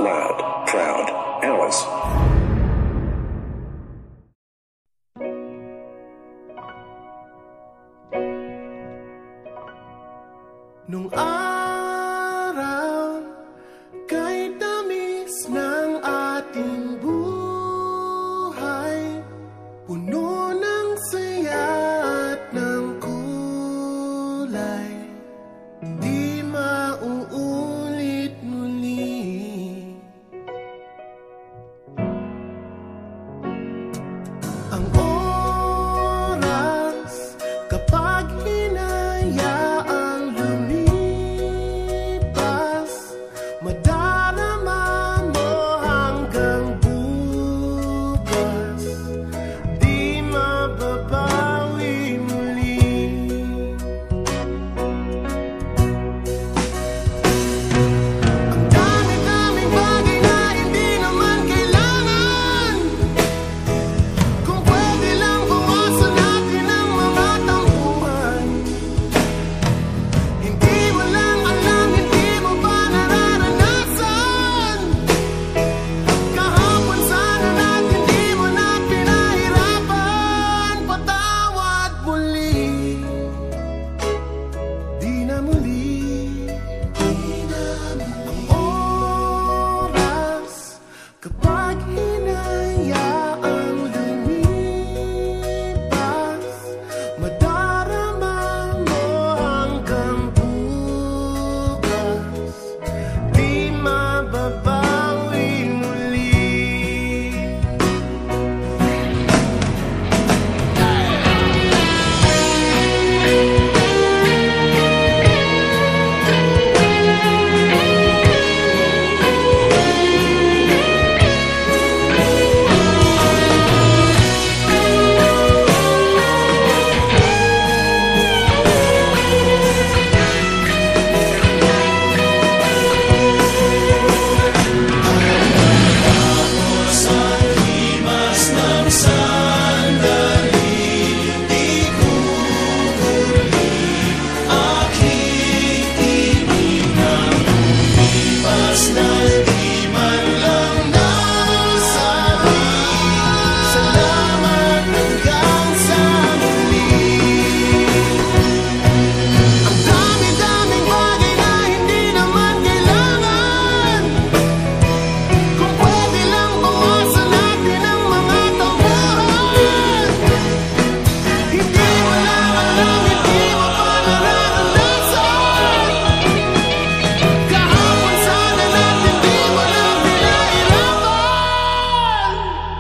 Loud, proud, Alice. Nung araw, kay tamis ng ating buhay, puno ng saya at ng kulay, di mauulit muli. Ang oras kapag hinayaang lumipas, madarama mo hanggang bukas, di mababawi muli. Ang dami-daming bagay na hindi naman kailangan, kung pwede lang bawasan natin ang mga tampuhan. Hindi mo lang alam, hindi mo pa nararanasan. Kahapon sana natin di mo na pinahirapan. Patawad muli, di na muli. Ang oras kapag hinayaang lumipas, madarama mo hanggang bukas, di mababawi muli. Salamat hanggang sa muli. Ang dami-daming bagay na hindi naman kailangan, kung pwede lang bawasan natin ang mga tampuhan. Hindi mo lang alam, hindi mo pa nararanasan. Kahapon sana natin di mo na pinahirapan.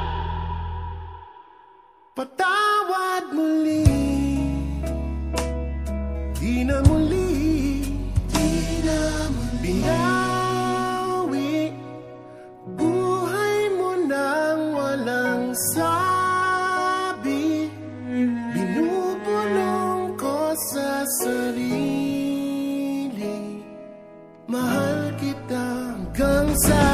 Patawad muli, di na muli, binawi buhay mo nang walang sabi. Binubulong ko sa sarili, mahal kita hanggang sa